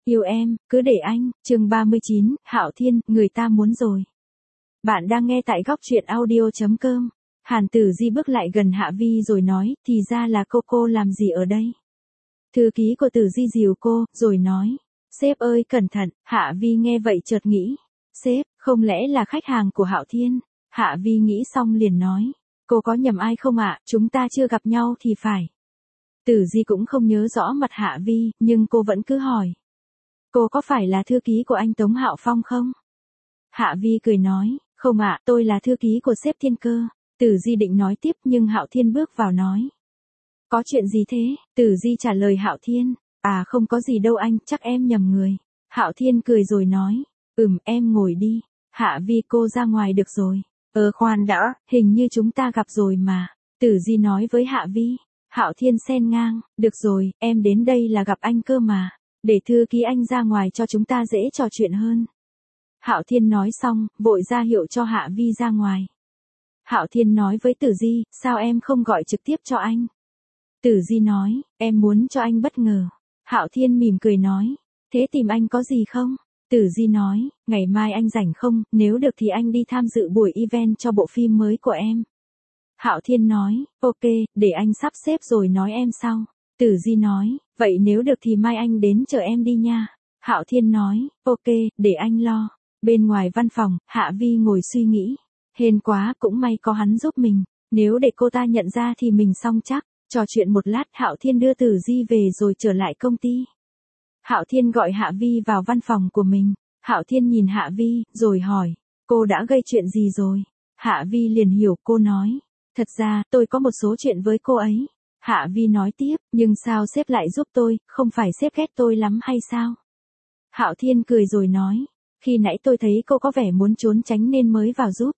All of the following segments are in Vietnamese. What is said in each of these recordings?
Yêu em, cứ để anh, chương 39, Hạo Thiên, người ta muốn rồi. Bạn đang nghe tại góc truyện audio.com. Hàn Tử Di bước lại gần Hạ Vi rồi nói, thì ra là cô làm gì ở đây? Thư ký của Tử Di dìu cô, rồi nói, sếp ơi cẩn thận. Hạ Vi nghe vậy chợt nghĩ, sếp, không lẽ là khách hàng của Hạo Thiên? Hạ Vi nghĩ xong liền nói, cô có nhầm ai không ạ, chúng ta chưa gặp nhau thì phải. Tử Di cũng không nhớ rõ mặt Hạ Vi, nhưng cô vẫn cứ hỏi. Cô có phải là thư ký của anh Tống Hạo Phong không? Hạ Vi cười nói, không ạ, tôi là thư ký của sếp Thiên Cơ. Tử Di định nói tiếp nhưng Hạo Thiên bước vào nói. Có chuyện gì thế? Tử Di trả lời Hạo Thiên, à không có gì đâu anh, chắc em nhầm người. Hạo Thiên cười rồi nói, em ngồi đi. Hạ Vi cô ra ngoài được rồi. Khoan đã, hình như chúng ta gặp rồi mà. Tử Di nói với Hạ Vi. Hạo Thiên xen ngang, được rồi, em đến đây là gặp anh cơ mà. Để thư ký anh ra ngoài cho chúng ta dễ trò chuyện hơn. Hạo Thiên nói xong, vội ra hiệu cho Hạ Vi ra ngoài. Hạo Thiên nói với Tử Di, sao em không gọi trực tiếp cho anh? Tử Di nói, em muốn cho anh bất ngờ. Hạo Thiên mỉm cười nói, thế tìm anh có gì không? Tử Di nói, ngày mai anh rảnh không, nếu được thì anh đi tham dự buổi event cho bộ phim mới của em. Hạo Thiên nói, ok, để anh sắp xếp rồi nói em sau. Tử Di nói, vậy nếu được thì mai anh đến chờ em đi nha. Hạo Thiên nói, ok, để anh lo. Bên ngoài văn phòng, Hạ Vi ngồi suy nghĩ. Hên quá, cũng may có hắn giúp mình. Nếu để cô ta nhận ra thì mình xong chắc. Trò chuyện một lát, Hạo Thiên đưa Tử Di về rồi trở lại công ty. Hạo Thiên gọi Hạ Vi vào văn phòng của mình. Hạo Thiên nhìn Hạ Vi, rồi hỏi, cô đã gây chuyện gì rồi? Hạ Vi liền hiểu, cô nói, thật ra, tôi có một số chuyện với cô ấy. Hạ Vi nói tiếp, nhưng sao sếp lại giúp tôi, không phải sếp ghét tôi lắm hay sao? Hạo Thiên cười rồi nói, khi nãy tôi thấy cô có vẻ muốn trốn tránh nên mới vào giúp.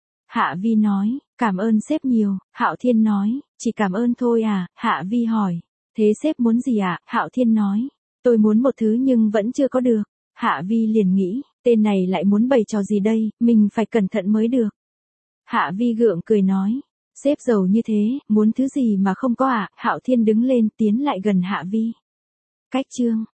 Hạ Vi nói, cảm ơn sếp nhiều. Hạo Thiên nói, chỉ cảm ơn thôi à? Hạ Vi hỏi, thế sếp muốn gì ạ? Hạo Thiên nói, tôi muốn một thứ nhưng vẫn chưa có được. Hạ Vi liền nghĩ, tên này lại muốn bày trò gì đây, mình phải cẩn thận mới được. Hạ Vi gượng cười nói, sếp giàu như thế, muốn thứ gì mà không có à? Hạo Thiên đứng lên tiến lại gần Hạ Vi. Cách chương